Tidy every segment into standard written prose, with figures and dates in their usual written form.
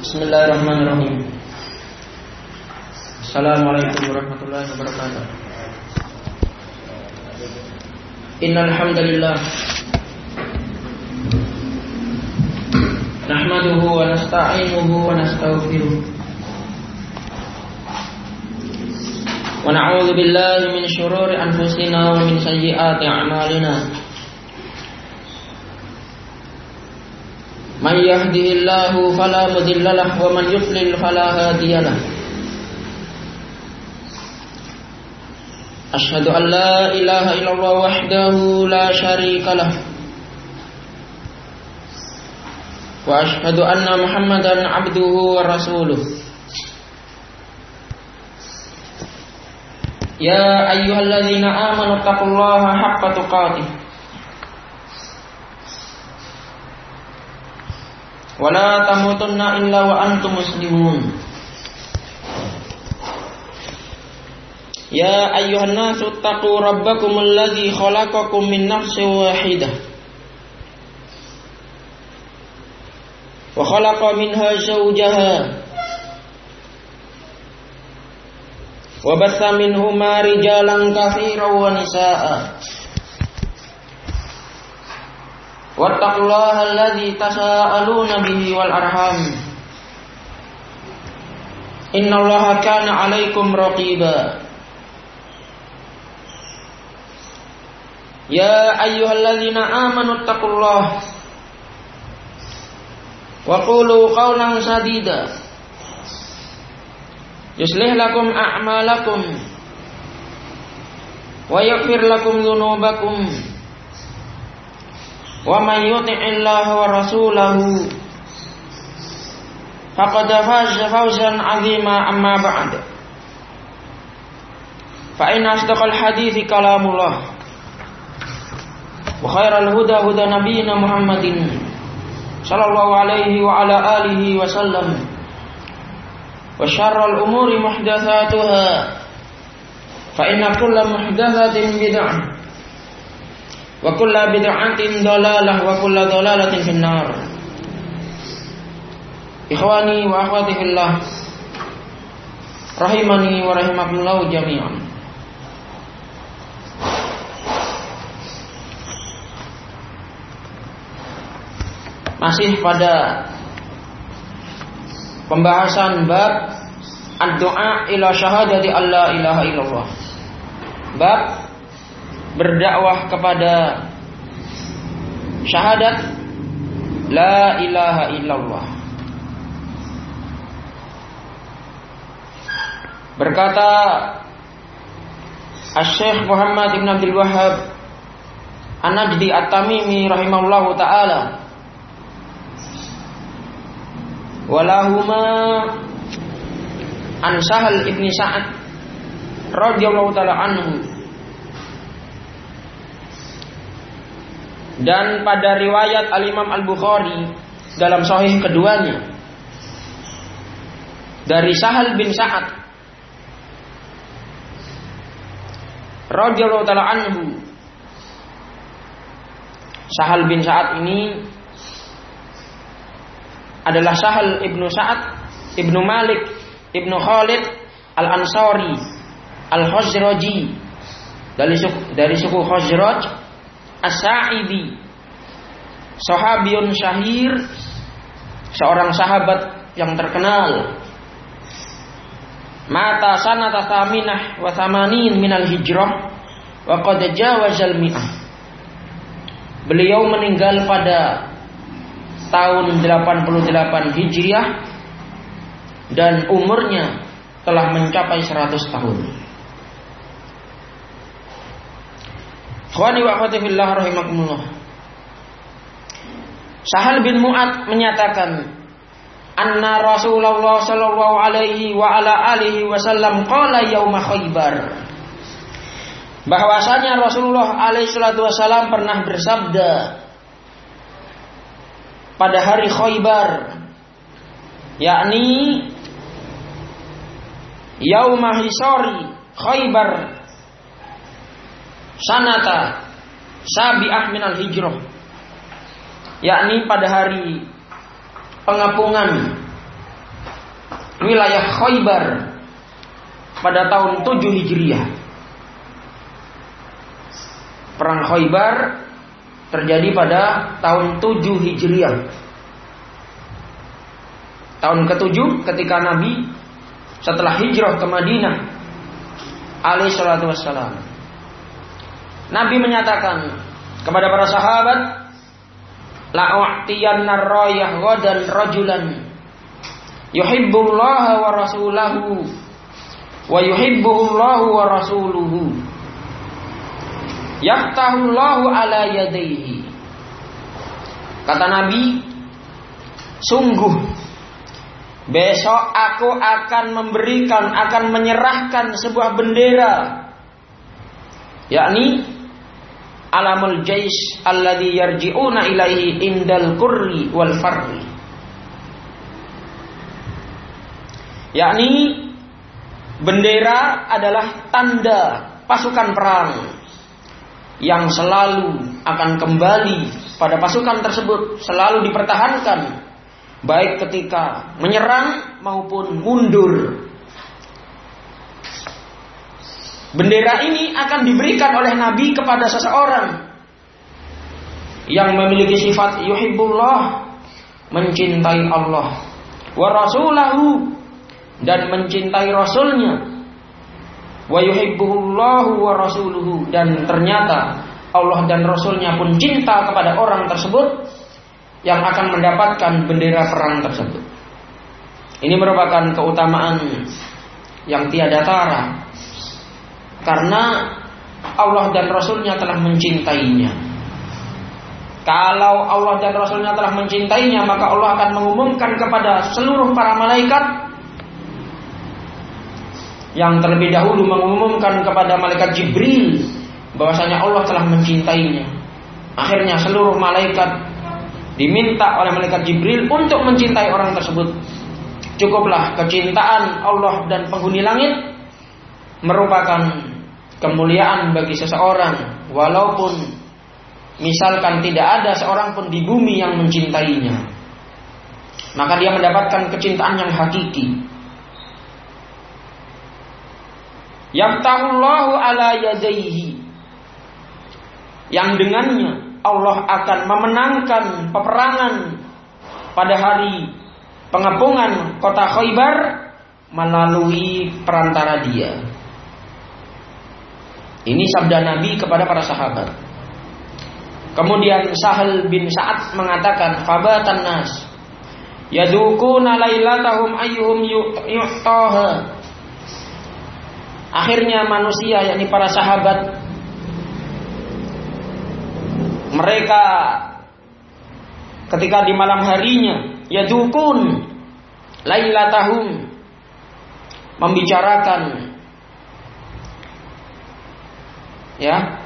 Bismillahirrahmanirrahim. Assalamualaikum warahmatullahi wabarakatuh. Innal hamdalillah nahmaduhu wa nasta'inuhu wa nastaghfiruh wa na'udzu billahi min syururi anfusina wa min sayyiati a'malina. Man yahdihillahu fala mudilla lahu wa man yudlil fala hadiya lahu. Asyhadu an la ilaha illallah wahdahu la syarika lahu wa asyhadu anna Muhammadan abduhu wa rasuluh. Ya ayyuhalladzina amanu taqullaha haqqa tuqatih wa la tamutunna illa wa antum muslimun. Ya ayyuhan nasu taqu rabbakumul ladzi khalaqakum min nafsin wahidah wa khalaqa minha zawjaha wa batha minhuma rijalan katsiran wa nisaa'a. Wattaqullaha alladzi tasaaluna bihi wal arham. Innallaha kana 'alaikum raqiba. Ya ayyuhalladzina amanu taqullaha wa qulu qawlan sadida yuslih lakum a'malakum wa yaghfir lakum dzunubakum. Wa man yuti'illaha wa rasulahu faqad faza fawzan 'azima. Amma ba'd, fa inna asdaqal hadithi kalamullah wa khairal huda huda nabiyyina Muhammadin sallallahu alaihi wa ala alihi wa sallam, wa syarrul umuri muhdatsatuha fa inna kulla muhdatsatin bid'ah wa kulla bid'atin dhalalah wa kulla dhalalatin finnar. Ikhwani wa akhwati fillah, rahimani wa rahimakumullah jami'an. Masih pada pembahasan bab ad-du'a ila syahadati alla ilaha illallah, bab berdakwah kepada syahadat la ilaha illallah. Berkata Asy-Syaikh Muhammad bin Abdul Wahhab An-Najdi At-Tamimi rahimahullahu taala, walahuma an Sahal ibn Sa'ad radhiyallahu taala anhu. Dan pada riwayat Al-Imam Al-Bukhari dalam sahih keduanya dari Sahal bin Sa'ad radhiyallahu taala anhu. Sahal bin Sa'ad ini adalah Sahal ibnu Sa'ad ibnu Malik ibnu Khalid Al-Ansari Al-Khazraji, dari suku Khazraj As-Sa'idi, sahabiyun syahir, seorang sahabat yang terkenal. Mata sanata thaminah wa thamanin minal hijrah wa qad jawazal mi'ah. Beliau meninggal pada tahun 88 Hijriah dan umurnya telah mencapai 100 tahun. Khawani wa akhwati fillah rahimakumullah. Sahal bin Mu'ad menyatakan, anna Rasulullah sallallahu alaihi wa ala alihi wasallam qala yauma Khaibar, bahwasanya Rasulullah alaihi salatu wasallam pernah bersabda pada hari Khaibar, yakni yauma hisari Khaibar sanata sabi'ah minal hijrah, yakni pada hari pengepungan wilayah Khaybar pada tahun 7 Hijriah. Perang Khaybar terjadi pada tahun 7 Hijriah. Tahun ke-7 ketika Nabi setelah hijrah ke Madinah alaihi salatu wassalam. Nabi menyatakan kepada para sahabat, la'u'tiyanna rayah ghadan rajulan yuhibbullaha wa rasulahu wa yuhibbullahu wa rasuluhu yaftahullahu ala yadayhi. Kata Nabi, sungguh besok aku akan menyerahkan sebuah bendera, yakni alamul jais alladhi yarji'una ilaihi indal qurri wal farri, yakni bendera adalah tanda pasukan perang yang selalu akan kembali pada pasukan tersebut, selalu dipertahankan baik ketika menyerang maupun mundur. Bendera ini akan diberikan oleh Nabi kepada seseorang yang memiliki sifat yuhibbullah, mencintai Allah, wa rasulahu, dan mencintai Rasulnya, wa yuhibbuhullahu wa rasuluhu, dan ternyata Allah dan Rasulnya pun cinta kepada orang tersebut yang akan mendapatkan bendera perang tersebut. Ini merupakan keutamaan yang tiada tara, karena Allah dan Rasulnya telah mencintainya. Kalau Allah dan Rasulnya telah mencintainya, maka Allah akan mengumumkan kepada seluruh para malaikat, yang terlebih dahulu mengumumkan kepada malaikat Jibril bahwasanya Allah telah mencintainya. Akhirnya seluruh malaikat diminta oleh malaikat Jibril untuk mencintai orang tersebut. Cukuplah kecintaan Allah dan penghuni langit merupakan kemuliaan bagi seseorang, walaupun misalkan tidak ada seorang pun di bumi yang mencintainya, maka dia mendapatkan kecintaan yang hakiki. Yaftahullahu ala yadayhi, yang dengannya Allah akan memenangkan peperangan pada hari pengepungan kota Khaybar melalui perantara dia. Ini sabda Nabi kepada para sahabat. Kemudian Sahal bin Sa'ad mengatakan, fabatan nas yadukuna lailatahum ayyuhum yu'taha. Akhirnya manusia, yakni para sahabat, mereka ketika di malam harinya yadukun lailatahum, membicarakan, ya,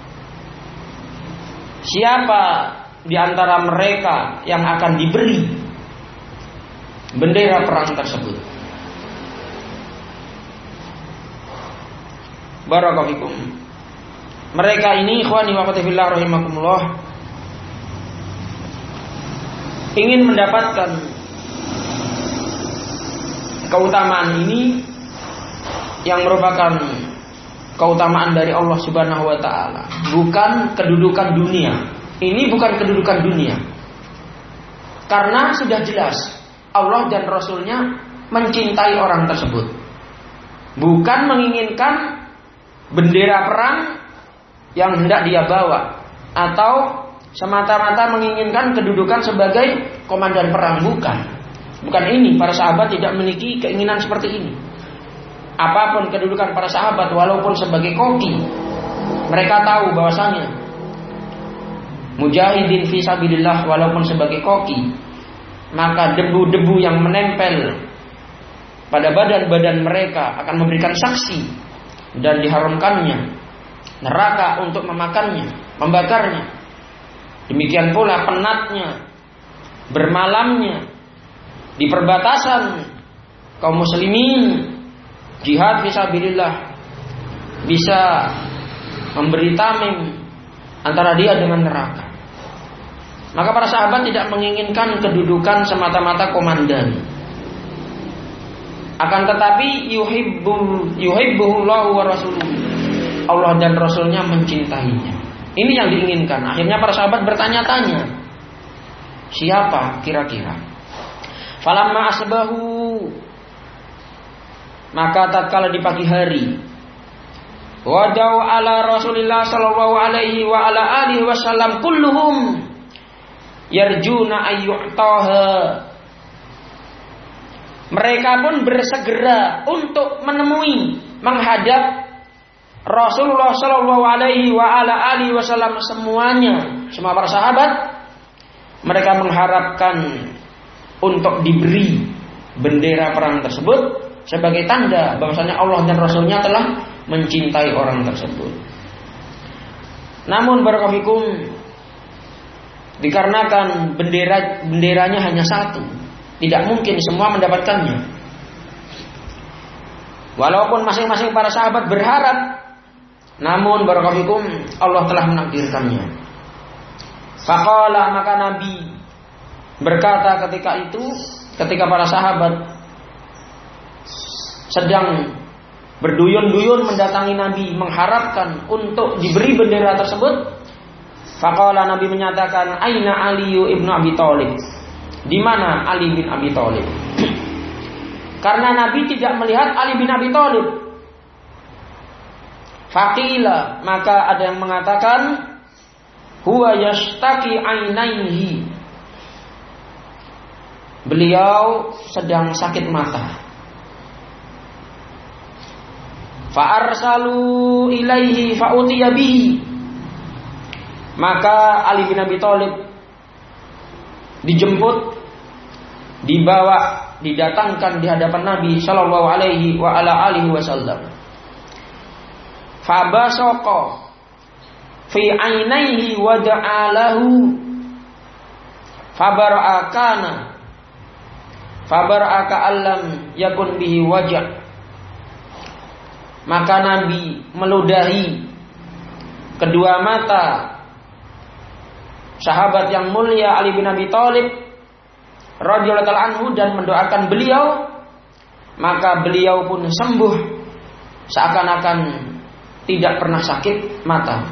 siapa di antara mereka yang akan diberi bendera perang tersebut. Barakallahu. Mereka ini ikhwani wa akhwati fillah rahimakumullah, ingin mendapatkan keutamaan ini yang merupakan keutamaan dari Allah Subhanahu wa taala, bukan kedudukan dunia. Ini bukan kedudukan dunia. Karena sudah jelas Allah dan Rasulnya mencintai orang tersebut. Bukan menginginkan bendera perang yang hendak dia bawa, atau semata-mata menginginkan kedudukan sebagai komandan perang. Bukan ini. Para sahabat tidak memiliki keinginan seperti ini. Apapun kedudukan para sahabat, walaupun sebagai koki, mereka tahu bahwasanya mujahidin fi sabilillah, walaupun sebagai koki, maka debu-debu yang menempel pada badan-badan mereka akan memberikan saksi dan diharamkannya neraka untuk memakannya, membakarnya. Demikian pula penatnya, bermalamnya di perbatasan kaum muslimin jihad fisabilillah bisa memberi tameng antara dia dengan neraka. Maka para sahabat tidak menginginkan kedudukan semata-mata komandan. Akan tetapi yuhibbuhullahu wa rasuluhu. Allah dan Rasulnya mencintainya. Ini yang diinginkan. Akhirnya para sahabat bertanya-tanya, siapa kira-kira? Falamma asbahu, maka tatkala di pagi hari, wadau ala Rasulillah sallallahu alaihi wa ala alihi wasallam kulluhum yarjuna ayyu'taha. Mereka pun bersegera untuk menemui, menghadap Rasulullah sallallahu alaihi wa ala alihi wasallam semuanya, semua para sahabat. Mereka mengharapkan untuk diberi bendera perang tersebut sebagai tanda bahwasanya Allah dan Rasulnya telah mencintai orang tersebut. Namun barakallahu, dikarenakan benderanya hanya satu, tidak mungkin semua mendapatkannya. Walaupun masing-masing para sahabat berharap, namun barakallahu Allah telah menakdirkannya. Faqala, maka Nabi berkata ketika para sahabat sedang berduyun-duyun mendatangi Nabi mengharapkan untuk diberi bendera tersebut, faqala, Nabi menyatakan, aina Ali ibnu Abi Thalib? Di mana Ali bin Abi Thalib? Karena Nabi tidak melihat Ali bin Abi Thalib. Faqila, maka ada yang mengatakan, huwa yashtaki ainaihi. Beliau sedang sakit mata. Fa'arsalu ilaihi fa'utiya bihi. Maka Ali bin Abi Thalib dijemput, dibawa, didatangkan di hadapan Nabi sallallahu alaihi wa ala alihi wasallam. Fabasaqa fi ainaihi wa ja'alahu fabara'aka allam yakun bihi wajah. Maka Nabi meludahi kedua mata sahabat yang mulia Ali bin Abi Thalib radhiyallahu anhu dan mendoakan beliau, maka beliau pun sembuh seakan-akan tidak pernah sakit mata.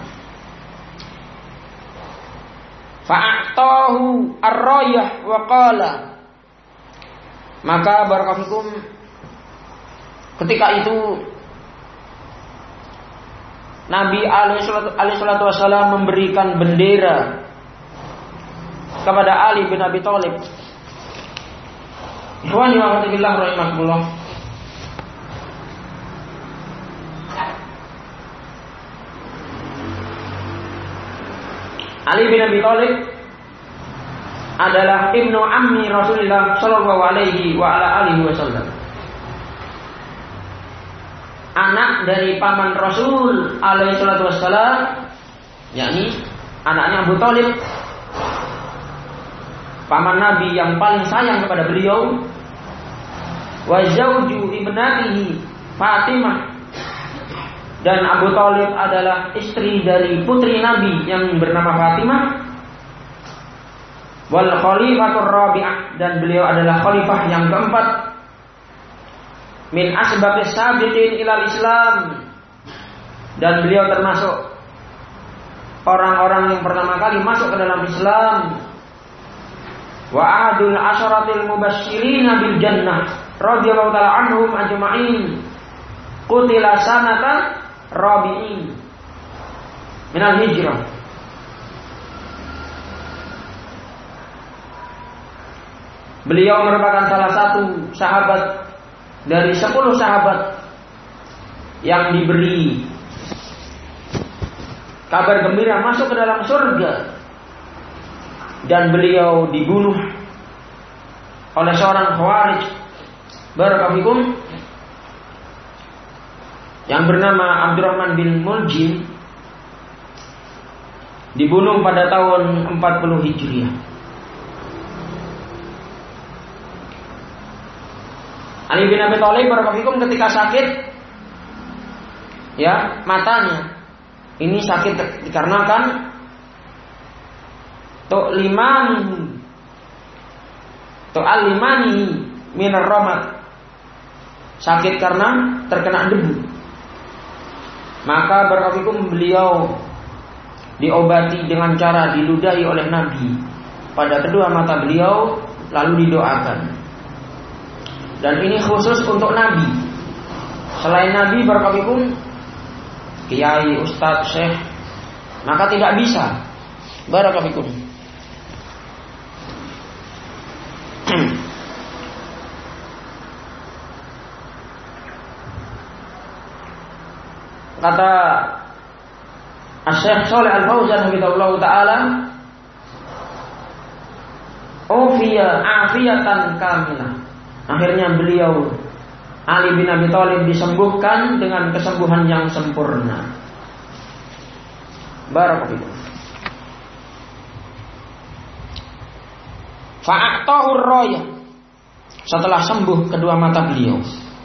Fa'atahu ar-rayah wa qala, maka barakallahu ketika itu Nabi alaihi salatu wasallam memberikan bendera kepada Ali bin Abi Thalib. Ikhwani wa akhwati rahimakumullah. Ali bin Abi Thalib adalah ibnu ammi Rasulullah sallallahu alaihi wa ala alihi wasallam. Anak dari paman Rasul alaihi salatu wassalam, yakni anaknya Abu Thalib, paman Nabi yang paling sayang kepada beliau. Wa zauju ibnatihi Fatimah, dan Abu Thalib adalah istri dari putri Nabi yang bernama Fatimah. Wal khalifatur rabi'ah, dan beliau adalah khalifah yang keempat. Min asbabis sabiqin ilal Islam, dan beliau termasuk orang-orang yang pertama kali masuk ke dalam Islam. Wa ahadul asyaratil mubasysyirina bil jannah radhiyallahu ta'ala anhum ajma'in. Qutila sanata rabi'in minal hijrah. Beliau merupakan salah satu sahabat dari 10 sahabat yang diberi kabar gembira masuk ke dalam surga, dan beliau dibunuh oleh seorang Khawarij barakallahu yang bernama Abdurrahman bin Muljim, dibunuh pada tahun 40 Hijriah. Ali bin Abi Thalib barakallahu ketika sakit, ya, matanya ini sakit dikarenakan tu'alimani minar ramat, sakit karena terkena debu. Maka barakallahu beliau diobati dengan cara diludahi oleh Nabi pada kedua mata beliau, lalu didoakan. Dan ini khusus untuk Nabi. Selain Nabi barakallahu kiai, ustadz, syekh, maka tidak bisa. Barakallahu. Kata Syekh Shalih Al-Fauzan hafizahullah taala, "Ufiya afiyatan kamilah." Akhirnya beliau Ali bin Abi Thalib disembuhkan dengan kesembuhan yang sempurna. Barakallahu. Fa'atahu ar-rayah. Setelah sembuh kedua mata beliau,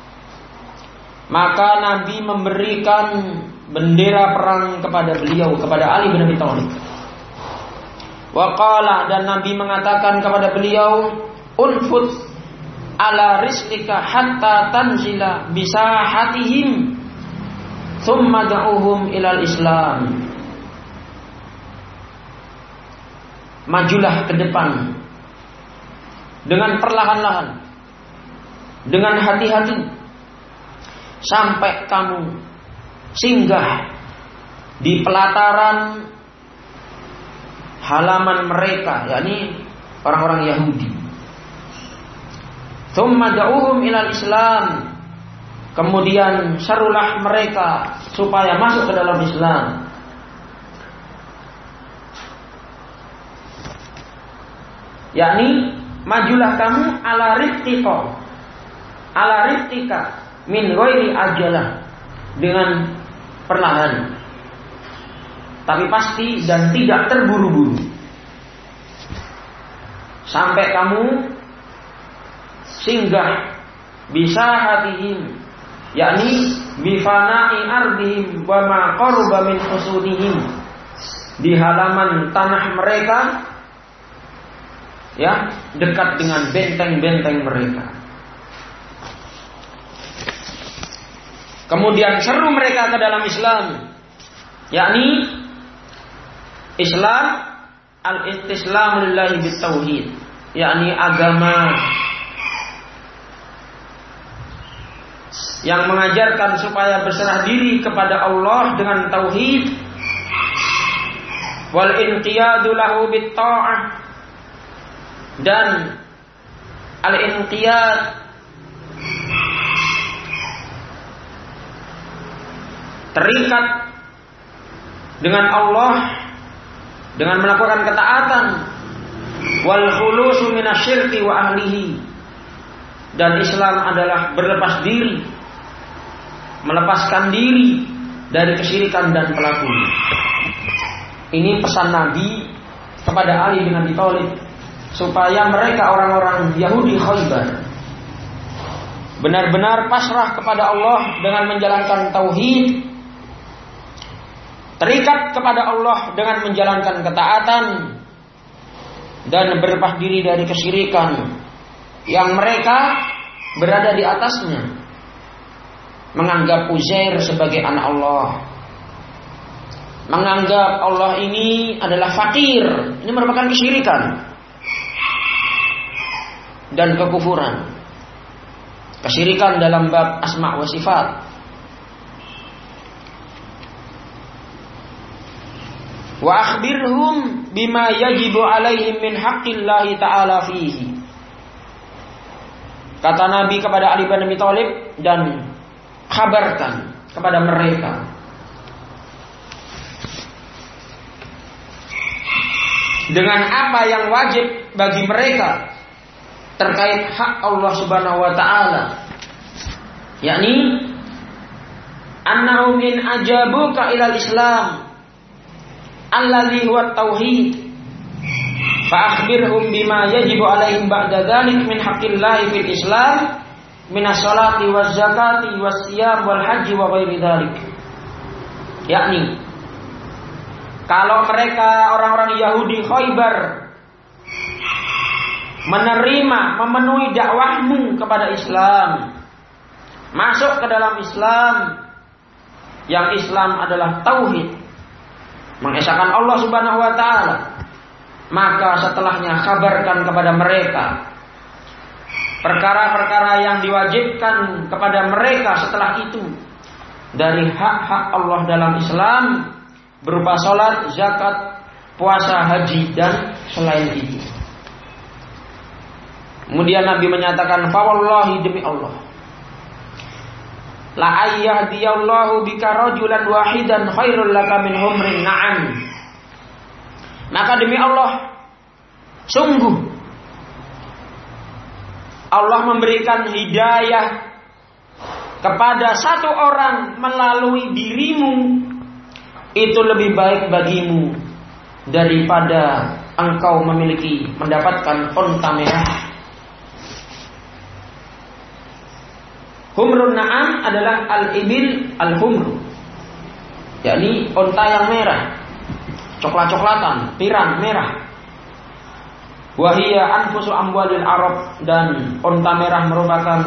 maka Nabi memberikan bendera perang kepada beliau, kepada Ali bin Abi Thalib. Wa qala, dan Nabi mengatakan kepada beliau, "Unfut ala rizqika hatta tanzila bisahatihim thumma da'uhum ilal Islam." Majulah ke depan dengan perlahan-lahan, dengan hati-hati, sampai kamu singgah di pelataran halaman mereka, yakni orang-orang Yahudi. Tsumma da'uhum ilal Islam, kemudian serulah mereka supaya masuk ke dalam Islam. Yakni majulah kamu ala riftika min ghairi ajalah, dengan perlahan tapi pasti dan tidak terburu-buru, sampai kamu singgah bisa hatihim, yakni bifana'i ardihim wa ma qaruba min husudihim, di halaman tanah mereka, ya, dekat dengan benteng-benteng mereka. Kemudian seru mereka ke dalam Islam, yakni Islam al-istislamu lillahi bitauhid, yakni agama yang mengajarkan supaya berserah diri kepada Allah dengan tauhid, wal inqiyadu lahu bitta'ah, dan al-inqiyad terikat dengan Allah dengan melakukan ketaatan, wal khulusu minasyirki wa ahlihi, dan Islam adalah berlepas diri, melepaskan diri dari kesyirikan dan pelakunya. Ini pesan Nabi kepada Ali bin Abi Thalib, supaya mereka orang-orang Yahudi Khaybar benar-benar pasrah kepada Allah dengan menjalankan tauhid, terikat kepada Allah dengan menjalankan ketaatan, dan berlepas diri dari kesyirikan yang mereka berada di atasnya, menganggap Uzair sebagai anak Allah, menganggap Allah ini adalah fakir. Ini merupakan kesyirikan dan kekufuran. Kesyirikan dalam bab asma wa sifat. Wa akhbirhum bima yajibu alaihim min haqqillahi ta'ala fihi. Kata Nabi kepada Ali bin Abi Thalib, dan kabarkan kepada mereka dengan apa yang wajib bagi mereka terkait hak Allah Subhanahu wa taala, yakni annahum in ajabuka ilal Islam alladhi huwa tauhid fa akhbirhum bima yajibu alaihim ba'da dzalik min haqqillahi fil Islam min as-salati waz zakati was siyam wal haji wa ghairi dzalik. Yakni kalau mereka orang-orang Yahudi Khaybar menerima, memenuhi dakwahmu kepada Islam, masuk ke dalam Islam, yang Islam adalah tauhid, mengesahkan Allah Subhanahu wa taala, maka setelahnya kabarkan kepada mereka perkara-perkara yang diwajibkan kepada mereka setelah itu dari hak-hak Allah dalam Islam berupa salat, zakat, puasa, haji dan selain itu. Kemudian Nabi menyatakan, fa wallahi, demi Allah, la ayyahdiyallahu bika rajulan wahidan khairul laka min humrin na'am. Maka demi Allah, sungguh Allah memberikan hidayah kepada satu orang melalui dirimu, itu lebih baik bagimu daripada engkau mendapatkan unta merah. Humrun na'am adalah al-ibil al-humru, yakni unta yang merah, coklat-coklatan, pirang merah. Wahia anfusu amwalil Arab, dan unta merah merupakan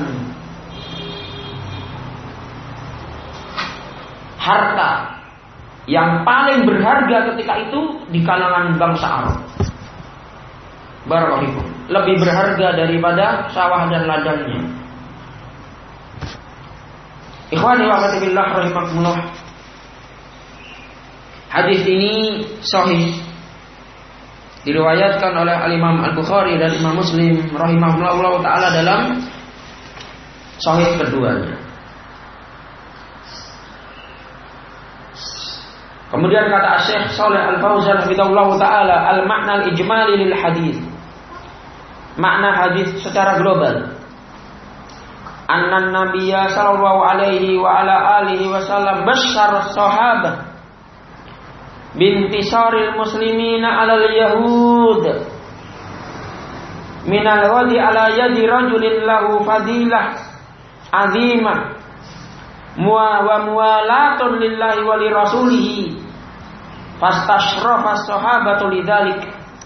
harta yang paling berharga ketika itu di kalangan bangsa Arab. Barakallahu, lebih berharga daripada sawah dan ladangnya. Ikhwani wa akhwati billah rahimakumullah. Hadis ini sahih, diriwayatkan oleh Al-Imam Al-Bukhari dan Imam Muslim rahimahullah taala dalam sahih keduanya. Kemudian kata Syekh Shalih Al-Fauzan hafizahullah taala, al-makna al-ijmali lil hadis. Makna hadis secara global. Anna Nabiyya sallallahu alaihi wa ala alihi wasallam basyara sahabah bintisaril muslimina 'alal yahud minal wadi ala yadi rajulin lahu fadilah 'azimah wa muwalatun lillahi wa li rasulihi fastashrafa as-sahabatu lidzalik.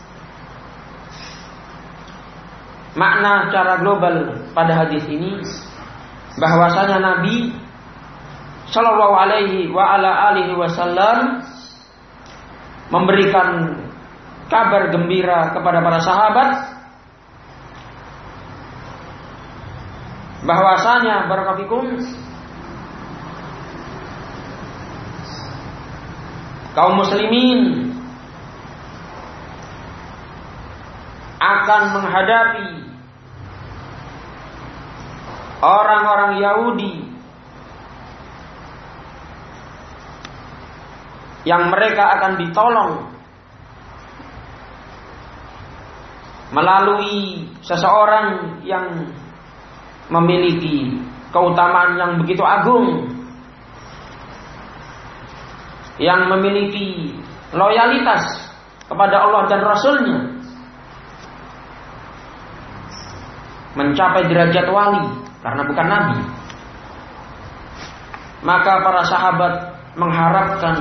Makna secara global pada hadis ini bahwasanya Nabi sallallahu alaihi wa ala alihi wasallam memberikan kabar gembira kepada para sahabat bahwasanya barakallahu kaum muslimin akan menghadapi orang-orang Yahudi yang mereka akan ditolong melalui seseorang yang memiliki keutamaan yang begitu agung, yang memiliki loyalitas kepada Allah dan Rasul-Nya, mencapai derajat wali karena bukan nabi. Maka para sahabat mengharapkan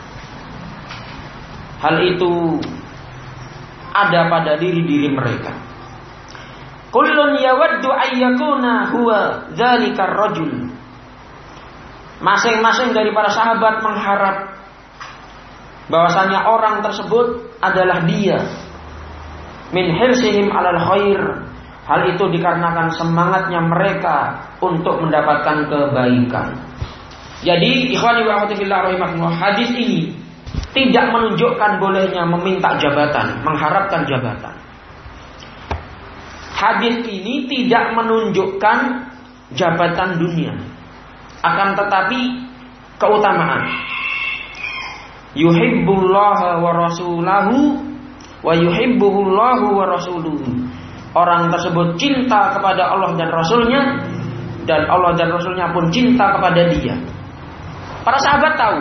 hal itu ada pada diri-diri mereka. Kullun yawaddu ayyakuna huwa dzalikar rajul. Masing-masing dari para sahabat mengharap bahwasanya orang tersebut adalah dia. Min hirsihim 'alal khair. Hal itu dikarenakan semangatnya mereka untuk mendapatkan kebaikan. Jadi, ikhwani wa akhwati fillah rahimakumullah, hadis ini tidak menunjukkan bolehnya meminta jabatan, mengharapkan jabatan. Hadis ini tidak menunjukkan jabatan dunia, akan tetapi keutamaan. Yuhibbullaha wa rasulahu wa yuhibbuhullahu wa rasuluhu. Orang tersebut cinta kepada Allah dan Rasulnya, dan Allah dan Rasulnya pun cinta kepada dia. Para sahabat tahu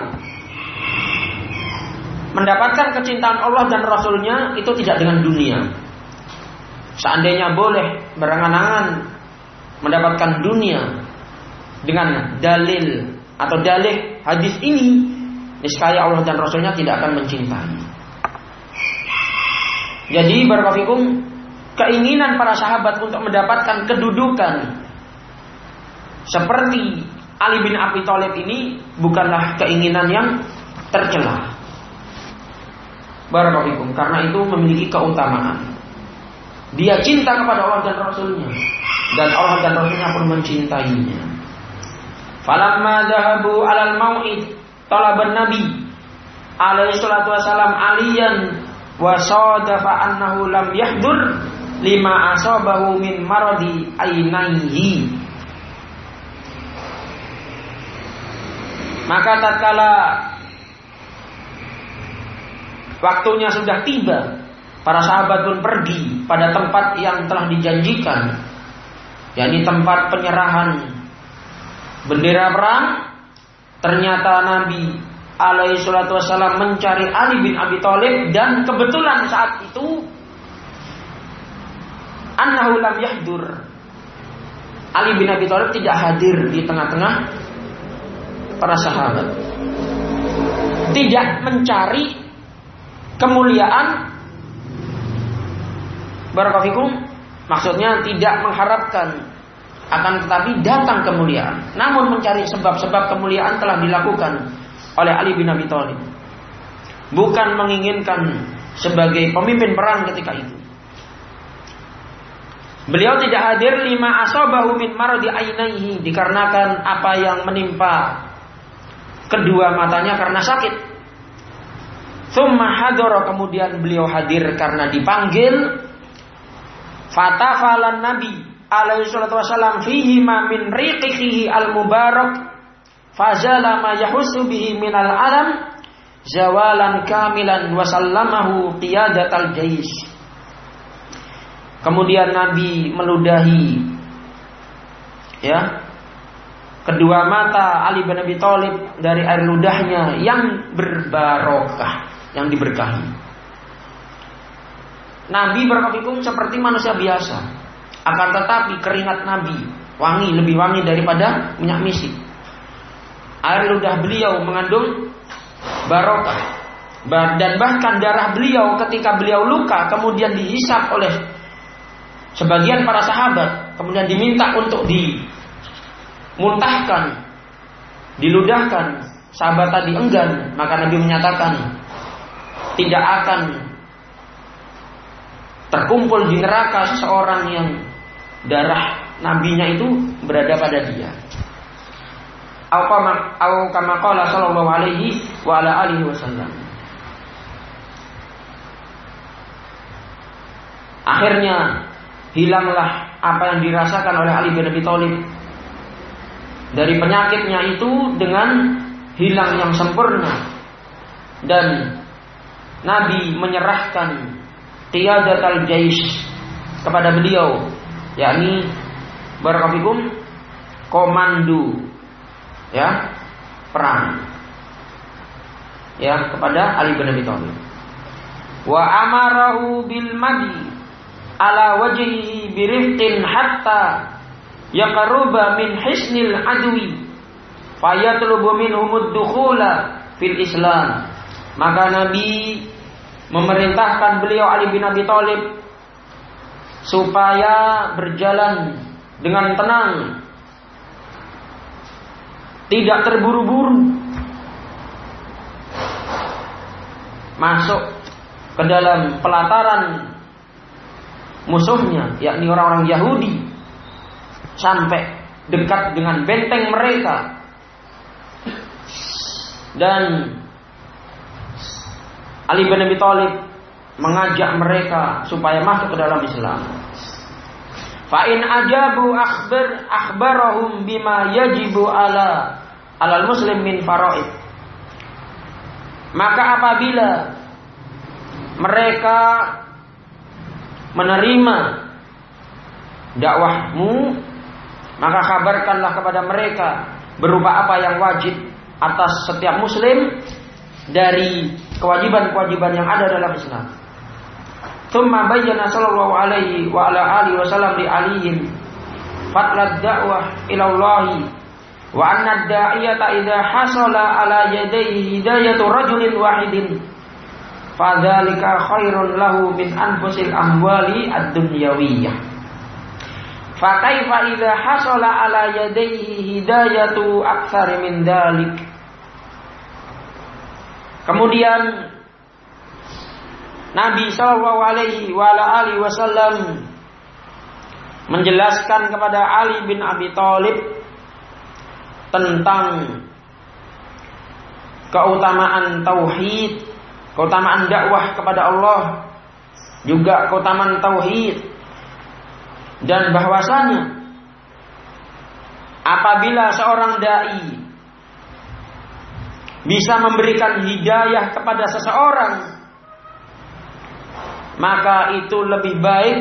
mendapatkan kecintaan Allah dan Rasulnya itu tidak dengan dunia. Seandainya boleh berangan-angan mendapatkan dunia dengan dalil atau dalih hadis ini, niscaya Allah dan Rasulnya tidak akan mencintai. Jadi barakallahu, keinginan para sahabat untuk mendapatkan kedudukan seperti Ali bin Abi Thalib ini bukanlah keinginan yang tercela. Barakallahu fikum, karena itu memiliki keutamaan. Dia cinta kepada Allah dan Rasulnya, dan Allah dan Rasulnya pun mencintainya. Falamma dhahabu alal mau'id talaban Nabi alaihi salatu wasalam aliyan wa sadafa annahu lam yahdur lima asabahu min maradi ainaihi. Maka tatkala waktunya sudah tiba, para sahabat pun pergi pada tempat yang telah dijanjikan, yakni tempat penyerahan bendera perang. Ternyata Nabi alaihi salatu wassalam mencari Ali bin Abi Thalib, dan kebetulan saat itu annahu lam yahdur, Ali bin Abi Thalib tidak hadir di tengah-tengah para sahabat. Tidak mencari kemuliaan, barakallahu fikum, maksudnya tidak mengharapkan, akan tetapi datang kemuliaan, namun mencari sebab-sebab kemuliaan telah dilakukan oleh Ali bin Abi Thalib, bukan menginginkan sebagai pemimpin perang ketika itu. Beliau tidak hadir lima asabahu min maradi ainaihi, dikarenakan apa yang menimpa kedua matanya karena sakit. Tsumma hadara, kemudian beliau hadir karena dipanggil. Fatafalan Nabi alaihi salatu wasallam fihi ma min riqihi al-mubarak fazala ma yahussu bihi min al-alam zawalan kamilan wa sallamahu qiyadatal jais. Kemudian Nabi meludahi kedua mata Ali bin Abi Thalib dari air ludahnya yang berbarokah, yang diberkahi. Nabi barakallahu seperti manusia biasa, akan tetapi keringat Nabi wangi, lebih wangi daripada minyak misik. Air ludah beliau mengandung barokah, dan bahkan darah beliau ketika beliau luka kemudian dihisap oleh sebagian para sahabat, kemudian diminta untuk dimuntahkan, diludahkan. Sahabat tadi enggan, maka Nabi menyatakan tidak akan terkumpul di neraka seseorang yang darah nabinya itu berada pada dia. Au kama qala sallallahu alaihi wa ala alihi wasallam. Akhirnya hilanglah apa yang dirasakan oleh Ali bin Abi Thalib dari penyakitnya itu dengan hilang yang sempurna, dan Nabi menyerahkan qiyadatul jais kepada beliau, yakni barakallahu komando perang kepada Ali bin Abi Thalib. Wa amarahu bil madi ala wajhihi birifqin hatta yaqruba min hisnil adwi fayatlubu minhumud dukhula fil Islam. Maka Nabi memerintahkan beliau Ali bin Abi Thalib supaya berjalan dengan tenang, tidak terburu-buru masuk ke dalam pelataran musuhnya, yakni orang-orang Yahudi, sampai dekat dengan benteng mereka, dan Ali bin Abi Thalib mengajak mereka supaya masuk ke dalam Islam. Fa in ajabu akhbarahum bima yajibu alal muslim min faraid. Maka apabila mereka menerima dakwahmu, maka kabarkanlah kepada mereka berupa apa yang wajib atas setiap muslim dari kewajiban-kewajiban yang ada dalam Islam. Tsumma bayyana sallallahu alaihi wa ala alihi wasallam li aliyin fatlad da'wah ila Allah wa anna ad-da'iyata idza hasala ala yadayhi hidayatu rajulin wahidin fadzalika khairun lahu min anfusil amwali ad-dunyawiyah. Fa kaifa idza hasala ala yadayhi hidayatu aktsar min dzalik. Kemudian Nabi sallallahu alaihi wasallam menjelaskan kepada Ali bin Abi Thalib tentang keutamaan tauhid, keutamaan dakwah kepada Allah, juga keutamaan tauhid, dan bahwasanya apabila seorang dai bisa memberikan hidayah kepada seseorang, maka itu lebih baik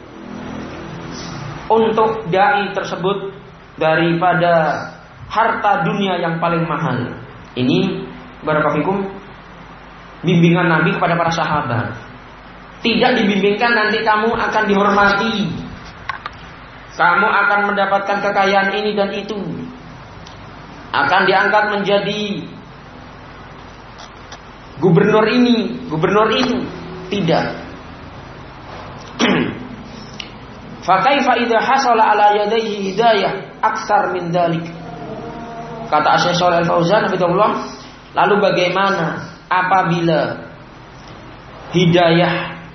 untuk dai tersebut daripada harta dunia yang paling mahal. Ini barakallahu bimbingan Nabi kepada para sahabat. Tidak dibimbingkan nanti kamu akan dihormati, kamu akan mendapatkan kekayaan ini dan itu, akan diangkat menjadi gubernur ini, gubernur itu. Tidak. Fa kaifa idza hasala ala yadayhi hidayah aktsar min dzalik. Kata Syekh Shalih Al-Fauzan hafizahullah, lalu bagaimana apabila hidayah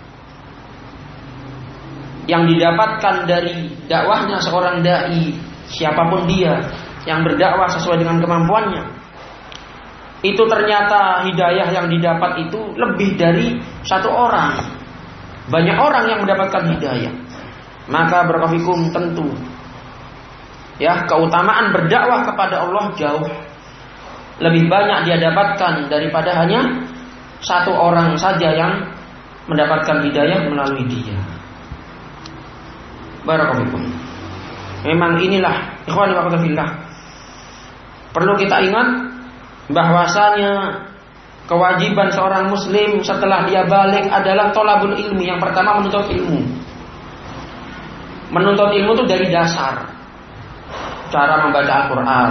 yang didapatkan dari dakwahnya seorang dai, siapapun dia yang berdakwah sesuai dengan kemampuannya, itu ternyata hidayah yang didapat itu lebih dari satu orang, banyak orang yang mendapatkan hidayah, maka barakallahu tentu ya keutamaan berdakwah kepada Allah jauh lebih banyak dia dapatkan daripada hanya satu orang saja yang mendapatkan hidayah melalui dia. Barakallahu. Memang inilah ikhwan wa akhwat fillah, perlu kita ingat bahwasanya kewajiban seorang muslim setelah dia balik adalah thalabul ilmi. Yang pertama menuntut ilmu. Menuntut ilmu itu dari dasar. Cara membaca Al-Quran.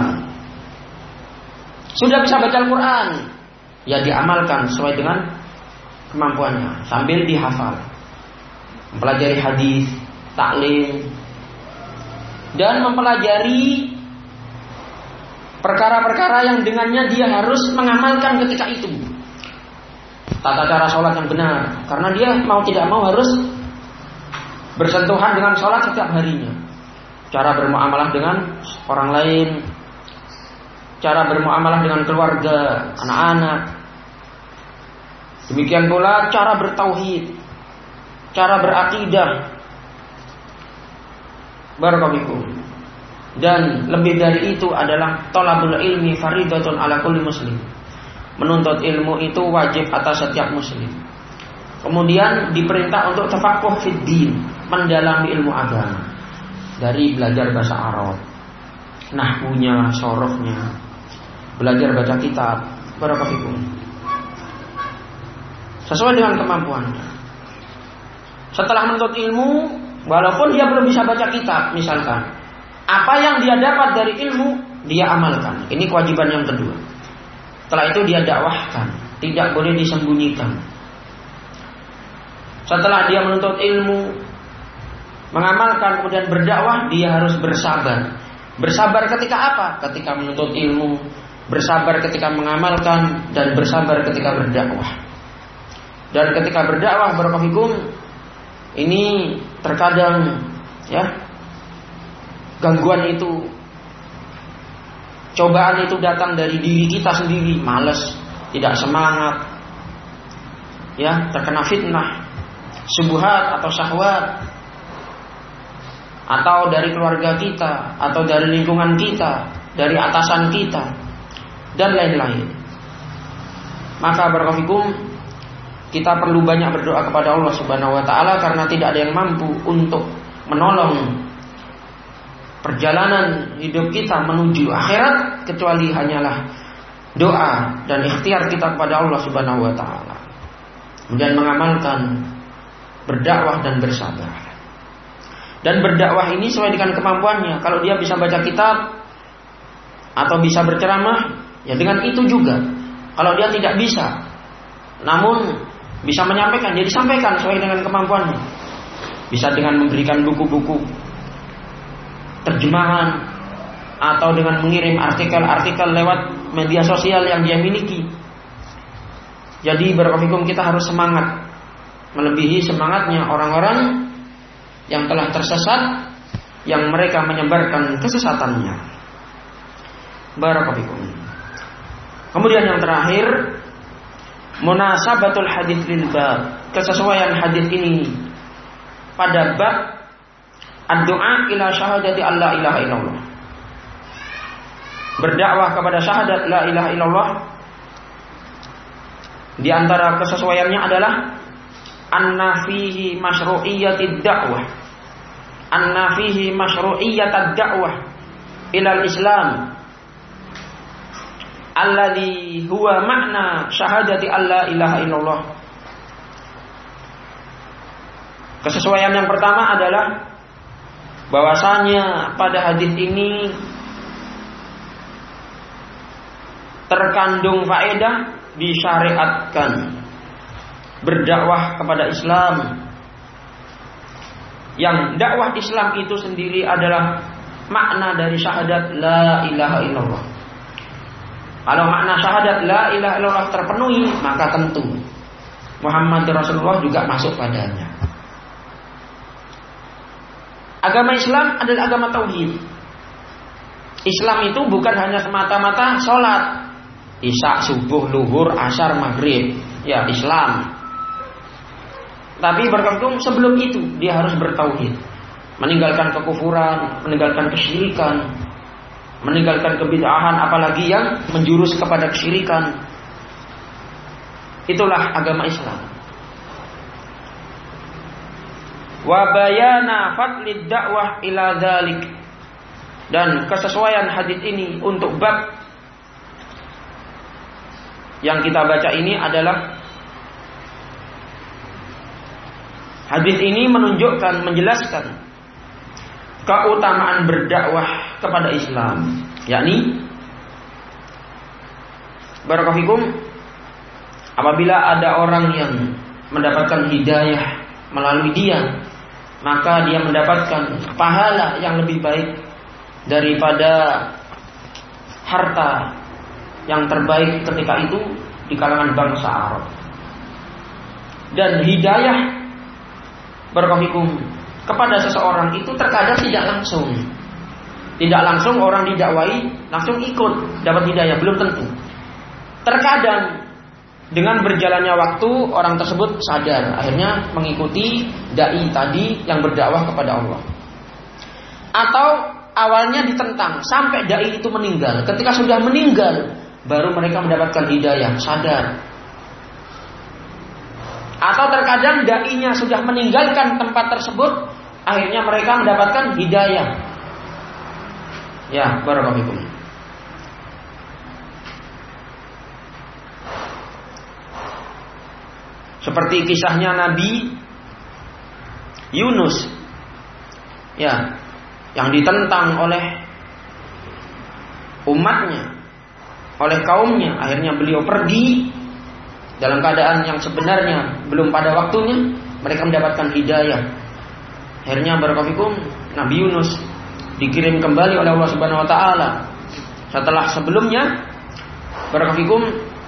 Sudah bisa baca Al-Quran, ya diamalkan sesuai dengan kemampuannya sambil dihafal. Mempelajari hadis, taklim, dan mempelajari perkara-perkara yang dengannya dia harus mengamalkan ketika itu. Tata cara sholat yang benar, karena dia mau tidak mau harus bersentuhan dengan sholat setiap harinya. Cara bermuamalah dengan orang lain, cara bermuamalah dengan keluarga, anak-anak. Demikian pula cara bertauhid, cara berakidah. Barakallahu. Dan lebih dari itu adalah thalabul ilmi fardhatun ala kulli muslim. Menuntut ilmu itu wajib atas setiap muslim. Kemudian diperintah untuk tafaqquh fid din, mendalami ilmu agama. Dari belajar bahasa Arab, nahwunya, sorohnya, belajar baca kitab, barakallahu sesuai dengan kemampuannya. Setelah menuntut ilmu, walaupun dia belum bisa baca kitab, misalkan, apa yang dia dapat dari ilmu dia amalkan. Ini kewajiban yang kedua. Setelah itu dia dakwahkan, tidak boleh disembunyikan. Setelah dia menuntut ilmu, mengamalkan, kemudian berdakwah, dia harus bersabar. Bersabar ketika apa? Ketika menuntut ilmu, bersabar ketika mengamalkan, dan bersabar ketika berdakwah. Dan ketika berdakwah barakallahu ini terkadang ya gangguan itu, cobaan itu datang dari diri kita sendiri, malas, tidak semangat, ya terkena fitnah, syubhat atau syahwat, atau dari keluarga kita, atau dari lingkungan kita, dari atasan kita, dan lain-lain. Maka barakallahu kita perlu banyak berdoa kepada Allah Subhanahu wa taala, karena tidak ada yang mampu untuk menolong perjalanan hidup kita menuju akhirat kecuali hanyalah doa dan ikhtiar kita kepada Allah Subhanahu wa taala. Kemudian mengamalkan, berdakwah dan bersabar. Dan berdakwah ini sesuai dengan kemampuannya. Kalau dia bisa baca kitab atau bisa berceramah, ya dengan itu juga. Kalau dia tidak bisa, namun bisa menyampaikan, ya disampaikan sesuai dengan kemampuannya. Bisa dengan memberikan buku-buku terjemahan atau dengan mengirim artikel-artikel lewat media sosial yang dia miliki. Jadi barakallahu kita harus semangat, melebihi semangatnya orang-orang yang telah tersesat, yang mereka menyebarkan kesesatannya. Barakallahu. Kemudian yang terakhir, munasabatul hadits lil bab, kesesuaian hadits ini pada bab ad-du'a ila syahadati alla ilaha illallah. Berdakwah kepada syahadat la ilaha illallah. Di antara kesesuaiannya adalah anna fihi masyru'iyyatid da'wah. Anna fihi masyru'iyyatad da'wah ila al-islam alladhi huwa makna syahadati alla ilaha illallah. Kesesuaian yang pertama adalah bahwasanya pada hadis ini terkandung faedah disyariatkan berdakwah kepada Islam, yang dakwah Islam itu sendiri adalah makna dari syahadat la ilaha illallah. Kalau makna syahadat la ilaha illallah terpenuhi, maka tentu Muhammad Rasulullah juga masuk padanya. Agama Islam adalah agama tauhid. Islam itu bukan hanya semata-mata sholat Isya, subuh, luhur, asar, maghrib, ya Islam. Tapi berkembang sebelum itu dia harus bertauhid, meninggalkan kekufuran, meninggalkan kesyirikan, meninggalkan kebid'ahan, apalagi yang menjurus kepada kesyirikan. Itulah agama Islam. Wa bayana fadlid dakwah ila dzalik, dan kesesuaian hadis ini untuk bab yang kita baca ini adalah hadis ini menunjukkan, menjelaskan keutamaan berdakwah kepada Islam, yakni barakallahu apabila ada orang yang mendapatkan hidayah melalui dia, maka dia mendapatkan pahala yang lebih baik daripada harta yang terbaik ketika itu di kalangan bangsa Arab. Dan hidayah barakallahu kepada seseorang itu terkadang tidak langsung. Tidak langsung orang didakwai langsung ikut dapat hidayah, belum tentu. Terkadang dengan berjalannya waktu orang tersebut sadar, akhirnya mengikuti dai tadi yang berdakwah kepada Allah. Atau awalnya ditentang sampai dai itu meninggal. Ketika sudah meninggal baru mereka mendapatkan hidayah, sadar. Atau terkadang dai-nya sudah meninggalkan tempat tersebut, akhirnya mereka mendapatkan hidayah. Ya, barakallahu fikum. Seperti kisahnya Nabi Yunus, ya, yang ditentang oleh umatnya, oleh kaumnya, akhirnya beliau pergi dalam keadaan yang sebenarnya belum pada waktunya, mereka mendapatkan hidayah. Akhirnya barakallahu Nabi Yunus dikirim kembali oleh Allah Subhanahu wa taala setelah sebelumnya barakallahu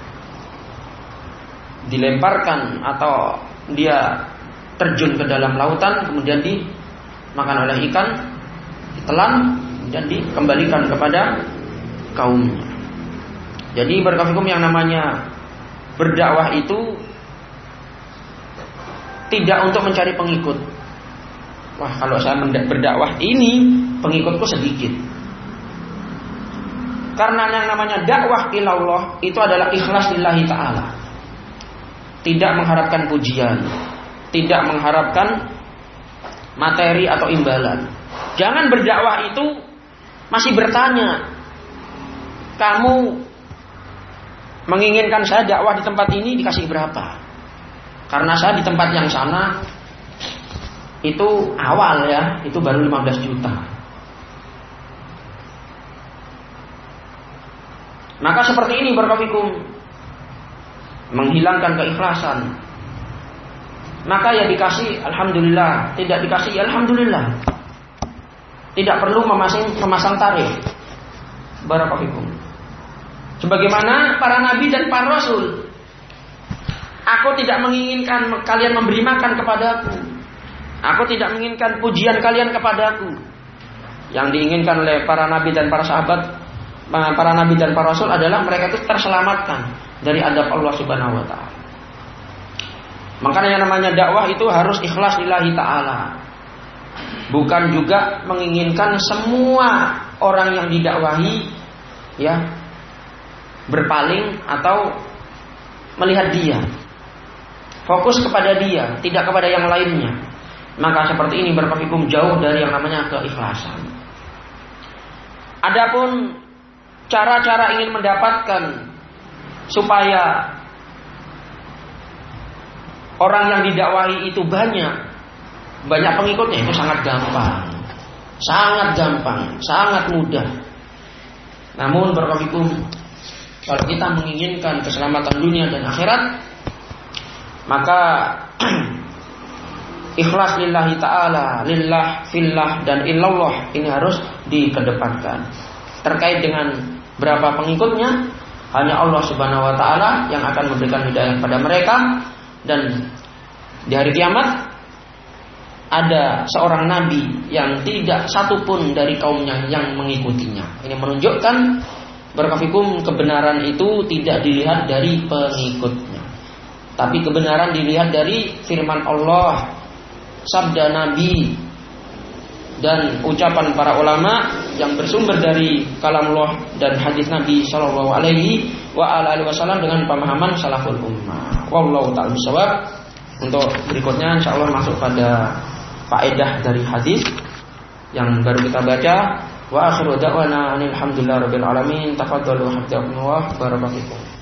dilemparkan atau dia terjun ke dalam lautan, kemudian dimakan oleh ikan, ditelan dan dikembalikan kepada kaumnya. Jadi barakallahu yang namanya berdakwah itu tidak untuk mencari pengikut. Wah, kalau saya berdakwah ini pengikutku sedikit. Karena yang namanya dakwah ilallah itu adalah ikhlas lillahi ta'ala. Tidak mengharapkan pujian, tidak mengharapkan materi atau imbalan. Jangan berdakwah itu masih bertanya, kamu menginginkan saya dakwah di tempat ini dikasih berapa? Karena saya di tempat yang sana itu awal ya, itu baru 15 juta. Maka seperti ini barakallahu menghilangkan keikhlasan. Maka ya dikasih alhamdulillah, tidak dikasih ya alhamdulillah. tidak perlu memasang tarikh. Barakallahu. Sebagaimana para nabi dan para rasul. Aku tidak menginginkan kalian memberi makan kepadaku. Aku tidak menginginkan pujian kalian kepadaku. Yang diinginkan oleh para nabi dan para sahabat, para nabi dan para rasul adalah mereka itu terselamatkan dari adab Allah Subhanahu wa taala. Makanya yang namanya dakwah itu harus ikhlas lillahi ta'ala. Bukan juga menginginkan semua orang yang didakwahi ya berpaling atau melihat dia. Fokus kepada dia, tidak kepada yang lainnya. Maka seperti ini berpafikum jauh dari yang namanya keikhlasan. Adapun cara-cara ingin mendapatkan supaya orang yang didakwahi itu banyak pengikutnya, itu sangat gampang, sangat mudah. Namun barakallahu, kalau kita menginginkan keselamatan dunia dan akhirat, maka ikhlas lillahi ta'ala, lillah, fillah, dan illallah ini harus dikedepankan. Terkait dengan berapa pengikutnya, hanya Allah Subhanahu wa ta'ala yang akan memberikan hidayah kepada mereka. Dan di hari kiamat ada seorang nabi yang tidak satupun dari kaumnya yang mengikutinya. Ini menunjukkan barakallahu kebenaran itu tidak dilihat dari pengikutnya, tapi kebenaran dilihat dari firman Allah, sabda Nabi, dan ucapan para ulama yang bersumber dari kalamullah dan hadis Nabi Shallallahu Alaihi Wasallam dengan pemahaman salaful ummah. Wallahu ta'ala bishawab. Untuk berikutnya insyaallah masuk pada faedah dari hadis yang baru kita baca. Wa akhiru da'wana alhamdulillahirabbil alamin. Tafadhalu hafizakumullah. Barakallahu fikum.